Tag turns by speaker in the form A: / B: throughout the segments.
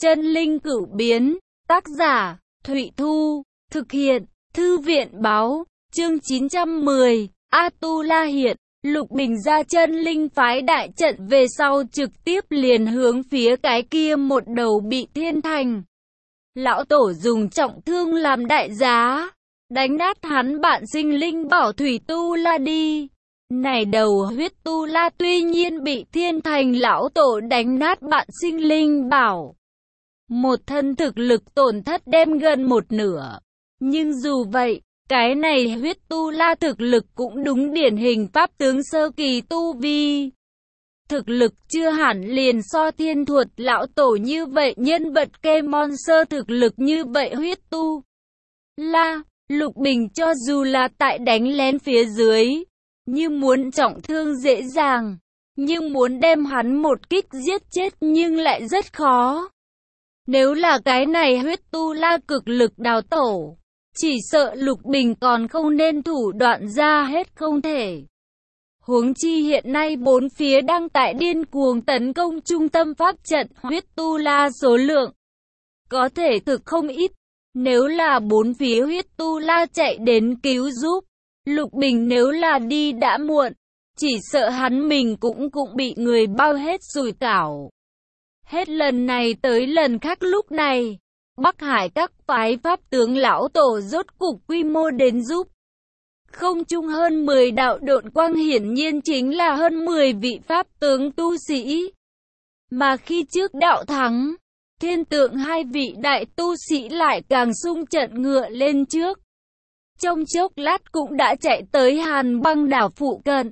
A: Chân linh cửu biến, tác giả, Thụy Thu, thực hiện, Thư viện báo, chương 910, A-tu-la hiện, Lục Bình ra chân linh phái đại trận về sau trực tiếp liền hướng phía cái kia một đầu bị thiên thành. Lão tổ dùng trọng thương làm đại giá, đánh nát hắn bạn sinh linh bảo thủy tu la đi. Này đầu huyết tu la tuy nhiên bị thiên thành lão tổ đánh nát bạn sinh linh bảo. Một thân thực lực tổn thất đem gần một nửa. Nhưng dù vậy, cái này huyết tu la thực lực cũng đúng điển hình pháp tướng sơ kỳ tu vi. Thực lực chưa hẳn liền so thiên thuật lão tổ như vậy, nhân vật Kemon sơ thực lực như vậy huyết tu la. Lục Bình cho dù là tại đánh lén phía dưới, như muốn trọng thương dễ dàng, nhưng muốn đem hắn một kích giết chết nhưng lại rất khó. Nếu là cái này huyết tu la cực lực đào tổ, chỉ sợ Lục Bình còn không nên thủ đoạn ra hết không thể. Huống chi hiện nay bốn phía đang tại điên cuồng tấn công trung tâm pháp trận, huyết tu la số lượng có thể thực không ít. Nếu là bốn phía huyết tu la chạy đến cứu giúp, Lục Bình nếu là đi đã muộn, chỉ sợ hắn mình cũng bị người bao hết sủi cảo. Hết lần này tới lần khác lúc này, Bắc Hải các phái pháp tướng lão tổ rốt cục quy mô đến giúp. Không chung hơn 10 đạo độn quang hiển nhiên chính là hơn 10 vị pháp tướng tu sĩ. Mà khi trước đạo thắng, thiên tượng hai vị đại tu sĩ lại càng xung trận ngựa lên trước. Trong chốc lát cũng đã chạy tới Hàn Băng đảo phụ cận.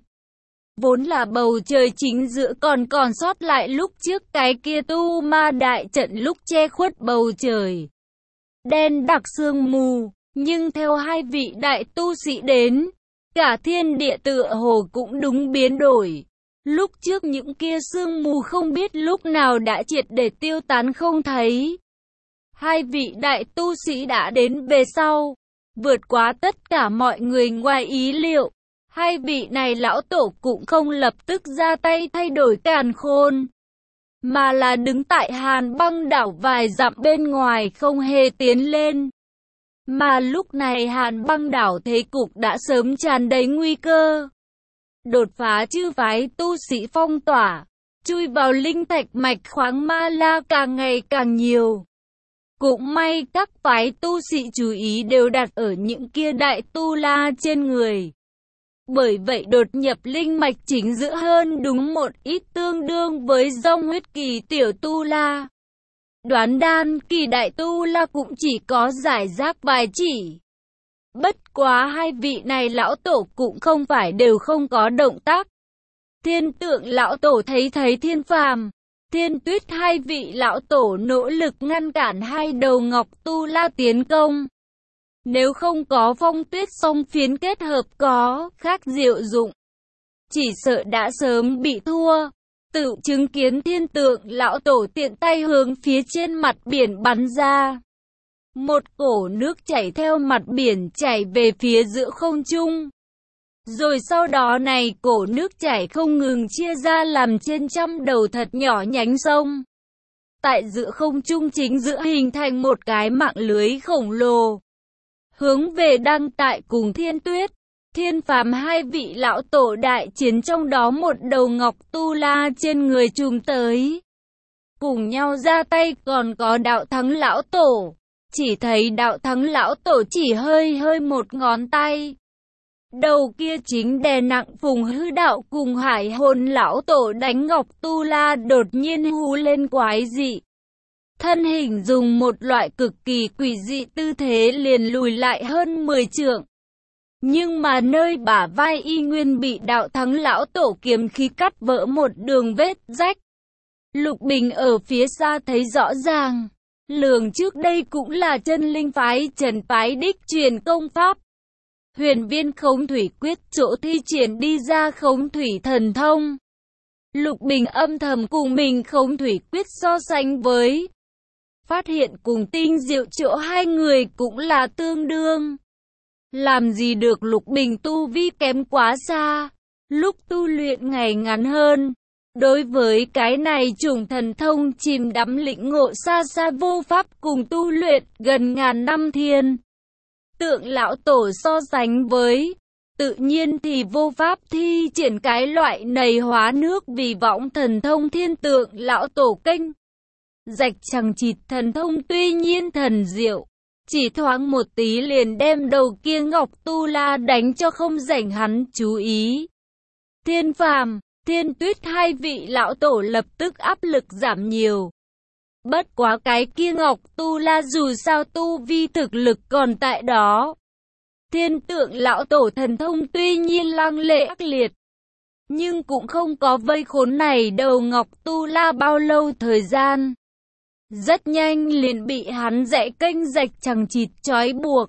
A: Vốn là bầu trời chính giữa còn sót lại lúc trước cái kia tu ma đại trận lúc che khuất bầu trời. Đen đặc sương mù, nhưng theo hai vị đại tu sĩ đến, cả thiên địa tựa hồ cũng đúng biến đổi. Lúc trước những kia sương mù không biết lúc nào đã triệt để tiêu tán không thấy. Hai vị đại tu sĩ đã đến về sau, vượt quá tất cả mọi người ngoài ý liệu. Hai vị này lão tổ cũng không lập tức ra tay thay đổi càn khôn, mà là đứng tại Hàn Băng đảo vài dặm bên ngoài không hề tiến lên. Mà lúc này Hàn Băng đảo thế cục đã sớm tràn đầy nguy cơ. Đột phá chư phái tu sĩ phong tỏa, chui vào linh thạch mạch khoáng ma la càng ngày càng nhiều. Cũng may các phái tu sĩ chú ý đều đặt ở những kia đại tu la trên người. Bởi vậy đột nhập linh mạch chính giữa hơn đúng một ít tương đương với dòng huyết kỳ tiểu tu la. Đoán đan kỳ đại tu la cũng chỉ có giải rác vài chỉ. Bất quá hai vị này lão tổ cũng không phải đều không có động tác. Thiên tượng lão tổ thấy Thiên Phàm, Thiên Tuyết hai vị lão tổ nỗ lực ngăn cản hai đầu ngọc tu la tiến công. Nếu không có phong tuyết song phiến kết hợp có khác diệu dụng, chỉ sợ đã sớm bị thua. Tự chứng kiến thiên tượng lão tổ tiện tay hướng phía trên mặt biển bắn ra. Một cổ nước chảy theo mặt biển chảy về phía giữa không trung. Rồi sau đó này cổ nước chảy không ngừng chia ra làm trên trăm đầu thật nhỏ nhánh sông. Tại giữa không trung chính giữa hình thành một cái mạng lưới khổng lồ. Hướng về đang tại cùng Thiên Tuyết, Thiên Phàm hai vị lão tổ đại chiến, trong đó một đầu ngọc tu la trên người trùm tới. Cùng nhau ra tay còn có đạo thắng lão tổ. Chỉ thấy đạo thắng lão tổ chỉ hơi một ngón tay. Đầu kia chính đè nặng Phùng Hư đạo cùng Hải Hồn lão tổ đánh ngọc tu la đột nhiên hú lên quái dị. Thân hình dùng một loại cực kỳ quỷ dị tư thế liền lùi lại hơn 10 trượng. Nhưng mà nơi bả vai y nguyên bị đạo thắng lão tổ kiếm khí cắt vỡ một đường vết rách. Lục Bình ở phía xa thấy rõ ràng. Lường trước đây cũng là chân linh phái Trần phái đích truyền công pháp. Huyền viên khống thủy quyết chỗ thi triển đi ra khống thủy thần thông. Lục Bình âm thầm cùng mình khống thủy quyết so sánh với. Phát hiện cùng tinh diệu chỗ hai người cũng là tương đương. Làm gì được Lục Bình tu vi kém quá xa. Lúc tu luyện ngày ngắn hơn, Đối với cái này chủng thần thông chìm đắm lĩnh ngộ xa xa vô pháp cùng tu luyện gần ngàn năm thiên tượng lão tổ so sánh với, tự nhiên thì vô pháp thi triển cái loại này hóa nước vì võng thần thông thiên tượng lão tổ kênh. Rạch chằng chịt thần thông tuy nhiên thần diệu, chỉ thoáng một tí liền đem đầu kia Ngọc Tu La đánh cho không rảnh hắn chú ý. Thiên Phàm, Thiên Tuyết hai vị lão tổ lập tức áp lực giảm nhiều. Bất quá cái kia Ngọc Tu La dù sao tu vi thực lực còn tại đó. Thiên tượng lão tổ thần thông tuy nhiên lăng lệ ác liệt, nhưng cũng không có vây khốn này đầu Ngọc Tu La bao lâu thời gian. Rất nhanh liền bị hắn dạy kênh rạch chằng chịt trói buộc.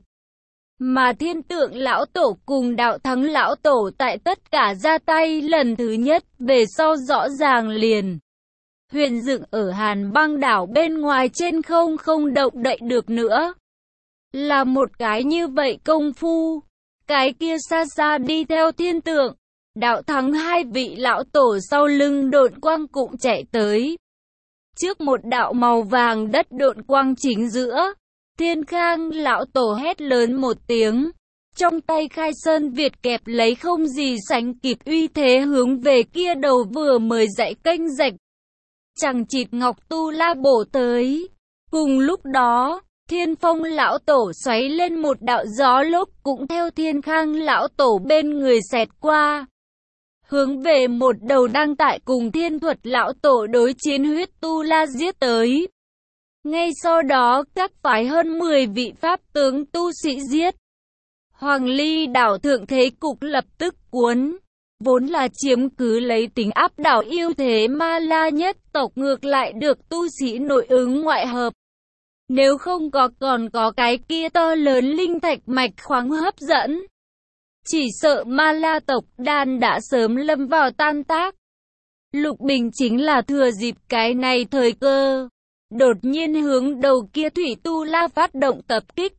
A: Mà thiên tượng lão tổ cùng đạo thắng lão tổ tại tất cả ra tay lần thứ nhất về sau rõ ràng liền. Huyền dựng ở Hàn Băng đảo bên ngoài trên không động đậy được nữa. Là một cái như vậy công phu, cái kia xa xa đi theo thiên tượng, đạo thắng hai vị lão tổ sau lưng độn quang cũng chạy tới. Trước một đạo màu vàng đất độn quang chính giữa, Thiên Khang lão tổ hét lớn một tiếng, trong tay Khai Sơn Việt kẹp lấy không gì sánh kịp uy thế hướng về kia đầu vừa mới dạy kênh rạch chằng chịt Ngọc Tu La bổ tới. Cùng lúc đó, Thiên Phong lão tổ xoáy lên một đạo gió lốc cũng theo Thiên Khang lão tổ bên người xẹt qua, hướng về một đầu đang tại cùng Thiên Thuật lão tổ đối chiến Huyết Tu La giết tới. Ngay sau đó các phái hơn 10 vị pháp tướng tu sĩ giết. Hoàng Ly đảo thượng thế cục lập tức cuốn. Vốn là chiếm cứ lấy tính áp đảo yêu thế Ma La nhất tộc ngược lại được tu sĩ nội ứng ngoại hợp. Nếu không có còn có cái kia to lớn linh thạch mạch khoáng hấp dẫn, chỉ sợ Ma La tộc đan đã sớm lâm vào tan tác. Lục Bình chính là thừa dịp cái này thời cơ, đột nhiên hướng đầu kia Thủy Tu La phát động tập kích.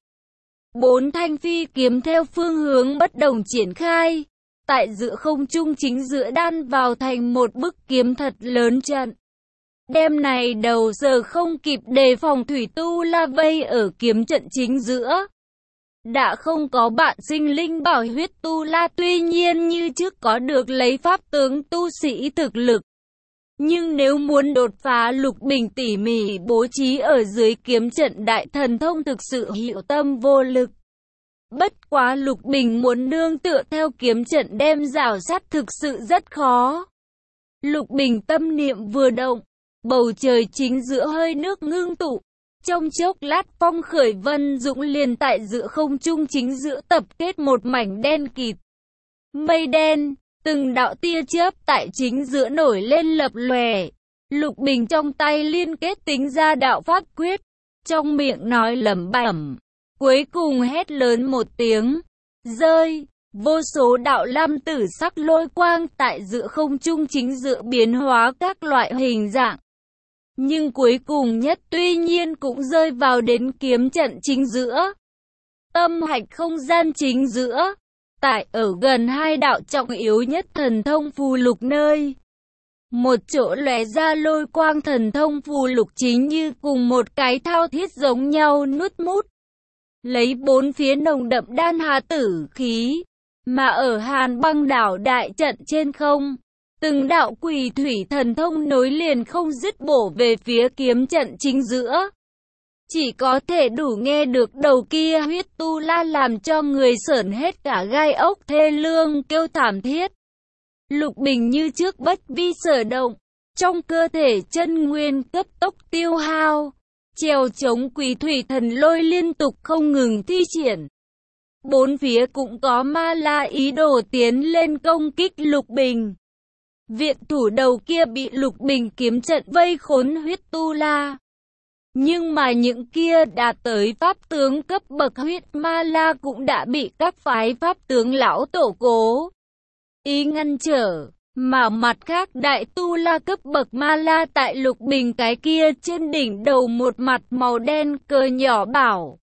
A: 4 thanh phi kiếm theo phương hướng bất đồng triển khai, tại giữa không trung chính giữa đan vào thành một bức kiếm thật lớn trận. Đêm này đầu giờ không kịp đề phòng Thủy Tu La vây ở kiếm trận chính giữa. Đã không có bạn sinh linh bảo Huyết Tu La tuy nhiên như trước có được lấy pháp tướng tu sĩ thực lực. Nhưng nếu muốn đột phá, Lục Bình tỉ mỉ bố trí ở dưới kiếm trận đại thần thông thực sự hiệu tâm vô lực. Bất quá Lục Bình muốn nương tựa theo kiếm trận đem rào sát thực sự rất khó. Lục Bình tâm niệm vừa động, bầu trời chính giữa hơi nước ngưng tụ. Trong chốc lát phong khởi vân dũng liền tại giữa không trung chính giữa tập kết một mảnh đen kịt. Mây đen, từng đạo tia chớp tại chính giữa nổi lên lập lòe. Lục Bình trong tay liên kết tính ra đạo pháp quyết, trong miệng nói lẩm bẩm. Cuối cùng hét lớn một tiếng, rơi, vô số đạo lam tử sắc lôi quang tại giữa không trung chính giữa biến hóa các loại hình dạng. Nhưng cuối cùng nhất tuy nhiên cũng rơi vào đến kiếm trận chính giữa. Tâm hạch không gian chính giữa, tại ở gần hai đạo trọng yếu nhất thần thông phù lục nơi. Một chỗ lóe ra lôi quang thần thông phù lục chính như cùng một cái thao thiết giống nhau nuốt mút. Lấy bốn phía nồng đậm đan hà tử khí, mà ở Hàn Băng đảo đại trận trên không, từng đạo quỷ thủy thần thông nối liền không dứt bổ về phía kiếm trận chính giữa. Chỉ có thể đủ nghe được đầu kia Huyết Tu La làm cho người sởn hết cả gai ốc thê lương kêu thảm thiết. Lục Bình như trước bất vi sở động, trong cơ thể chân nguyên cấp tốc tiêu hao. Trèo chống quỷ thủy thần lôi liên tục không ngừng thi triển. Bốn phía cũng có Ma La ý đồ tiến lên công kích Lục Bình. Viện thủ đầu kia bị Lục Bình kiếm trận vây khốn Huyết Tu La. Nhưng mà những kia đạt tới pháp tướng cấp bậc Huyết Ma La cũng đã bị các phái pháp tướng lão tổ cố ý ngăn trở. Mà mặt khác đại tu la cấp bậc Ma La tại Lục Bình cái kia trên đỉnh đầu một mặt màu đen cờ nhỏ bảo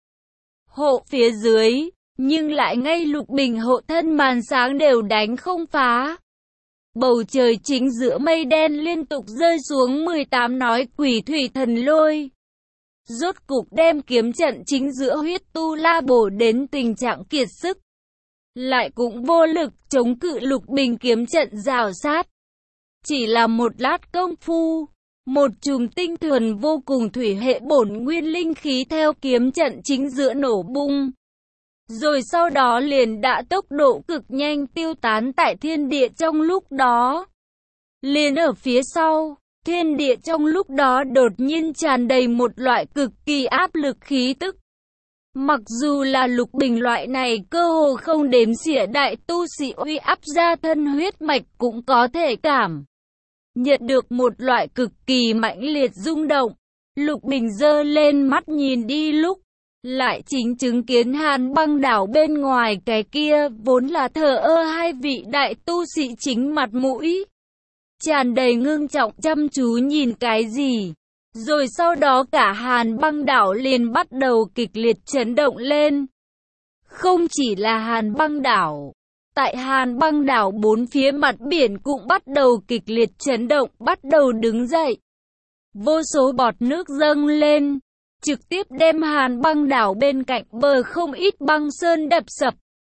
A: hộ phía dưới, nhưng lại ngay Lục Bình hộ thân màn sáng đều đánh không phá. bầu trời chính giữa mây đen liên tục rơi xuống 18 nói quỷ thủy thần lôi. Rốt cục đem kiếm trận chính giữa huyết tu la bổ đến tình trạng kiệt sức. Lại cũng vô lực chống cự Lục Bình kiếm trận rào sát. Chỉ là một lát công phu, một chùm tinh thuần vô cùng thủy hệ bổn nguyên linh khí theo kiếm trận chính giữa nổ bung. Rồi sau đó liền đã tốc độ cực nhanh tiêu tán tại thiên địa trong lúc đó. Liền ở phía sau, thiên địa trong lúc đó đột nhiên tràn đầy một loại cực kỳ áp lực khí tức. Mặc dù là Lục Bình loại này cơ hồ không đếm xỉa đại tu sĩ uy áp ra thân huyết mạch cũng có thể cảm nhận được một loại cực kỳ mãnh liệt rung động. Lục Bình giơ lên mắt nhìn đi lúc lại chính chứng kiến Hàn Băng đảo bên ngoài cái kia vốn là thờ ơ hai vị đại tu sĩ chính mặt mũi tràn đầy ngưng trọng chăm chú nhìn cái gì. Rồi sau đó cả Hàn Băng đảo liền bắt đầu kịch liệt chấn động lên. Không chỉ là Hàn Băng đảo, tại Hàn Băng đảo bốn phía mặt biển cũng bắt đầu kịch liệt chấn động, bắt đầu đứng dậy. Vô số bọt nước dâng lên, trực tiếp đem Hàn Băng đảo bên cạnh bờ không ít băng sơn đập sập.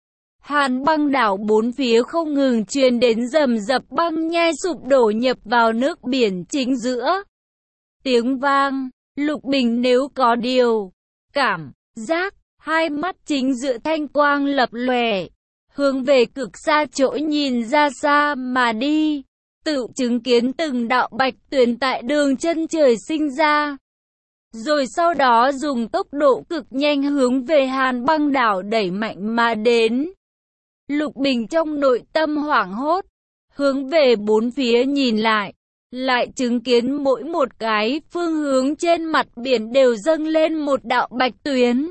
A: Hàn Băng đảo bốn phía không ngừng truyền đến rầm rập băng nhai sụp đổ nhập vào nước biển chính giữa. Tiếng vang, Lục Bình nếu có điều cảm giác, hai mắt chính giữa thanh quang lập lòe, hướng về cực xa chỗ nhìn ra xa mà đi, tự chứng kiến từng đạo bạch tuyến tại đường chân trời sinh ra. Rồi sau đó dùng tốc độ cực nhanh hướng về Hàn Băng đảo đẩy mạnh mà đến. Lục Bình trong nội tâm hoảng hốt, hướng về bốn phía nhìn lại chứng kiến mỗi một cái phương hướng trên mặt biển đều dâng lên một đạo bạch tuyến.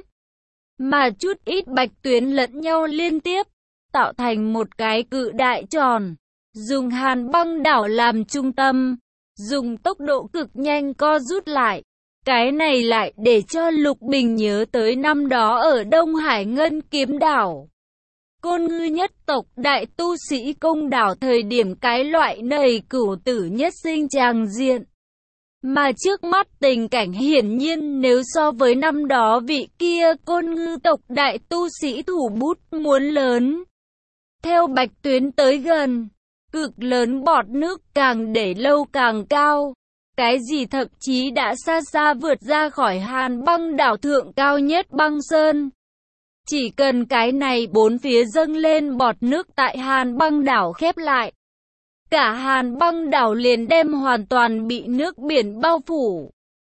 A: Mà chút ít bạch tuyến lẫn nhau liên tiếp, tạo thành một cái cự đại tròn, dùng Hàn Băng đảo làm trung tâm, dùng tốc độ cực nhanh co rút lại. Cái này lại để cho Lục Bình nhớ tới năm đó ở Đông Hải Ngân Kiếm đảo. Côn Ngư nhất tộc đại tu sĩ công đảo thời điểm cái loại này cửu tử nhất sinh tràng diện. Mà trước mắt tình cảnh hiển nhiên nếu so với năm đó vị kia Côn Ngư tộc đại tu sĩ thủ bút muốn lớn. Theo bạch tuyến tới gần, cực lớn bọt nước càng để lâu càng cao. Cái gì thậm chí đã xa xa vượt ra khỏi Hàn Băng đảo thượng cao nhất băng sơn. Chỉ cần cái này bốn phía dâng lên bọt nước tại Hàn Băng đảo khép lại, cả Hàn Băng đảo liền đem hoàn toàn bị nước biển bao phủ.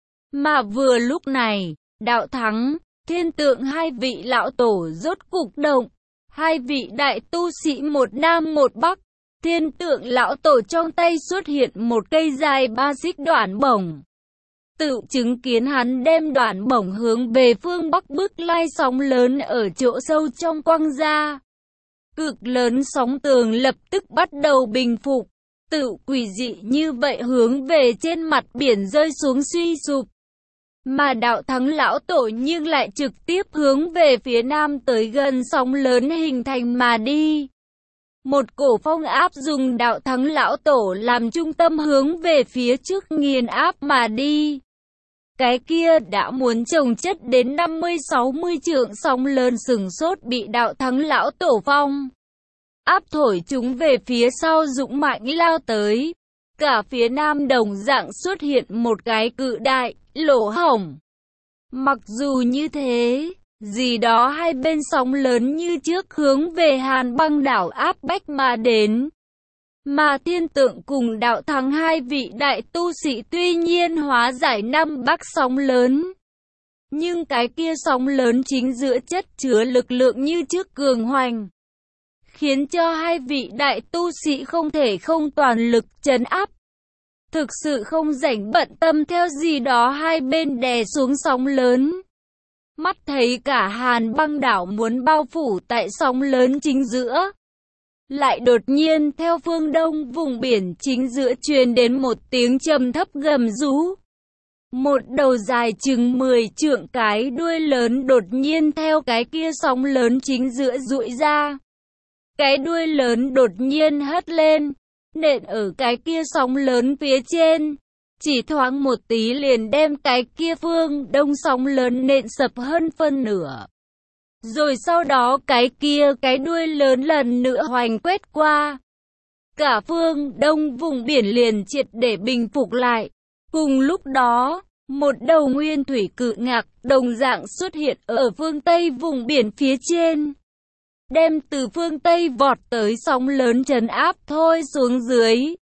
A: Mà vừa lúc này, Đạo Thắng, Thiên Tượng hai vị lão tổ rốt cục động, hai vị đại tu sĩ một nam một bắc. Thiên Tượng lão tổ trong tay xuất hiện một cây dài 3 xích đoạn bổng. Tự chứng kiến hắn đem đoạn bổng hướng về phương bắc bức lai sóng lớn ở chỗ sâu trong quăng ra. Cực lớn sóng tường lập tức bắt đầu bình phục, tự quỷ dị như vậy hướng về trên mặt biển rơi xuống suy sụp. Mà Đạo Thắng lão tổ nhưng lại trực tiếp hướng về phía nam tới gần sóng lớn hình thành mà đi. Một cổ phong áp dùng Đạo Thắng lão tổ làm trung tâm hướng về phía trước nghiền áp mà đi. Cái kia đã muốn chồng chất đến 50-60 trượng sóng lớn sừng sốt bị Đạo Thắng lão tổ phong áp thổi chúng về phía sau dũng mạnh lao tới. Cả phía nam đồng dạng xuất hiện một cái cự đại lỗ hổng. Mặc dù như thế, gì đó hai bên sóng lớn như trước hướng về Hàn Băng đảo áp bách mà đến. Mà Thiên Tượng cùng Đạo Thắng hai vị đại tu sĩ tuy nhiên hóa giải năm bắc sóng lớn. Nhưng cái kia sóng lớn chính giữa chất chứa lực lượng như trước cường hoành, khiến cho hai vị đại tu sĩ không thể không toàn lực trấn áp. Thực sự không rảnh bận tâm theo gì đó hai bên đè xuống sóng lớn. Mắt thấy cả Hàn Băng đảo muốn bao phủ tại sóng lớn chính giữa. Lại đột nhiên theo phương đông vùng biển chính giữa truyền đến một tiếng trầm thấp gầm rú. Một đầu dài chừng 10 trượng cái đuôi lớn đột nhiên theo cái kia sóng lớn chính giữa duỗi ra. Cái đuôi lớn đột nhiên hất lên, nện ở cái kia sóng lớn phía trên. Chỉ thoáng một tí liền đem cái kia phương đông sóng lớn nện sập hơn phân nửa. Rồi sau đó cái kia cái đuôi lớn lần nữa hoành quét qua. Cả phương đông vùng biển liền triệt để bình phục lại. Cùng lúc đó, một đầu nguyên thủy cự ngạc đồng dạng xuất hiện ở phương Tây vùng biển phía trên. Đem từ phương Tây vọt tới sóng lớn trấn áp thôi xuống dưới.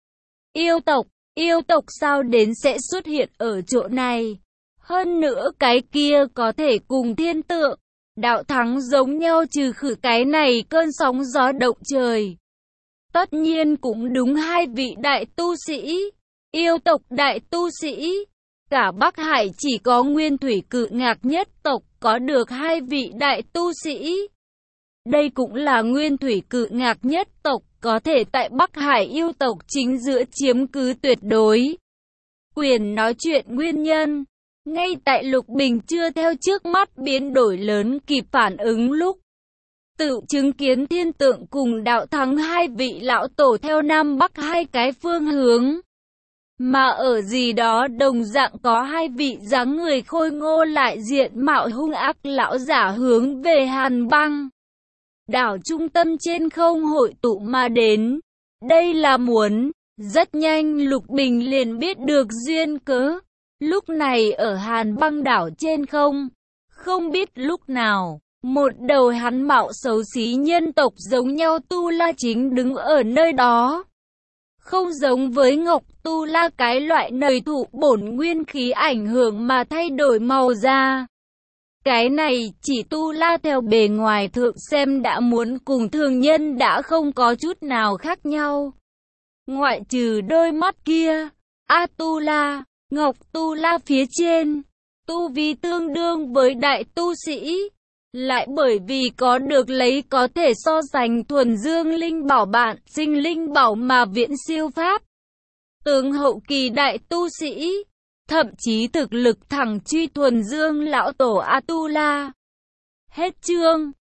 A: Yêu tộc sao đến sẽ xuất hiện ở chỗ này? Hơn nữa cái kia có thể cùng thiên tượng, đạo thắng giống nhau trừ khử cái này cơn sóng gió động trời. Tất nhiên cũng đúng hai vị đại tu sĩ, yêu tộc đại tu sĩ. Cả Bắc Hải chỉ có nguyên thủy cự ngạc nhất tộc có được hai vị đại tu sĩ. Đây cũng là nguyên thủy cự ngạc nhất tộc có thể tại Bắc Hải yêu tộc chính giữa chiếm cứ tuyệt đối quyền nói chuyện nguyên nhân. Ngay tại Lục Bình chưa theo trước mắt biến đổi lớn kịp phản ứng lúc tự chứng kiến thiên tượng cùng đạo thắng hai vị lão tổ theo Nam Bắc hai cái phương hướng. Mà ở gì đó đồng dạng có hai vị dáng người khôi ngô lại diện mạo hung ác lão giả hướng về Hàn Băng đảo trung tâm trên không hội tụ mà đến. Đây là muốn. Rất nhanh Lục Bình liền biết được duyên cớ. Lúc này ở Hàn Băng đảo trên không biết lúc nào, một đầu hắn mạo xấu xí nhân tộc giống nhau Tu La chính đứng ở nơi đó. Không giống với Ngọc Tu La cái loại nầy thụ bổn nguyên khí ảnh hưởng mà thay đổi màu da. Cái này chỉ Tu La theo bề ngoài thượng xem đã muốn cùng thường nhân đã không có chút nào khác nhau. Ngoại trừ đôi mắt kia, Tu La, Ngọc Tu La phía trên, tu vi tương đương với đại tu sĩ. Lại bởi vì có được lấy có thể so sánh thuần dương linh bảo bạn sinh linh bảo mà viễn siêu pháp. Tướng hậu kỳ đại tu sĩ, thậm chí thực lực thẳng truy thuần dương lão tổ Tu La. Hết chương.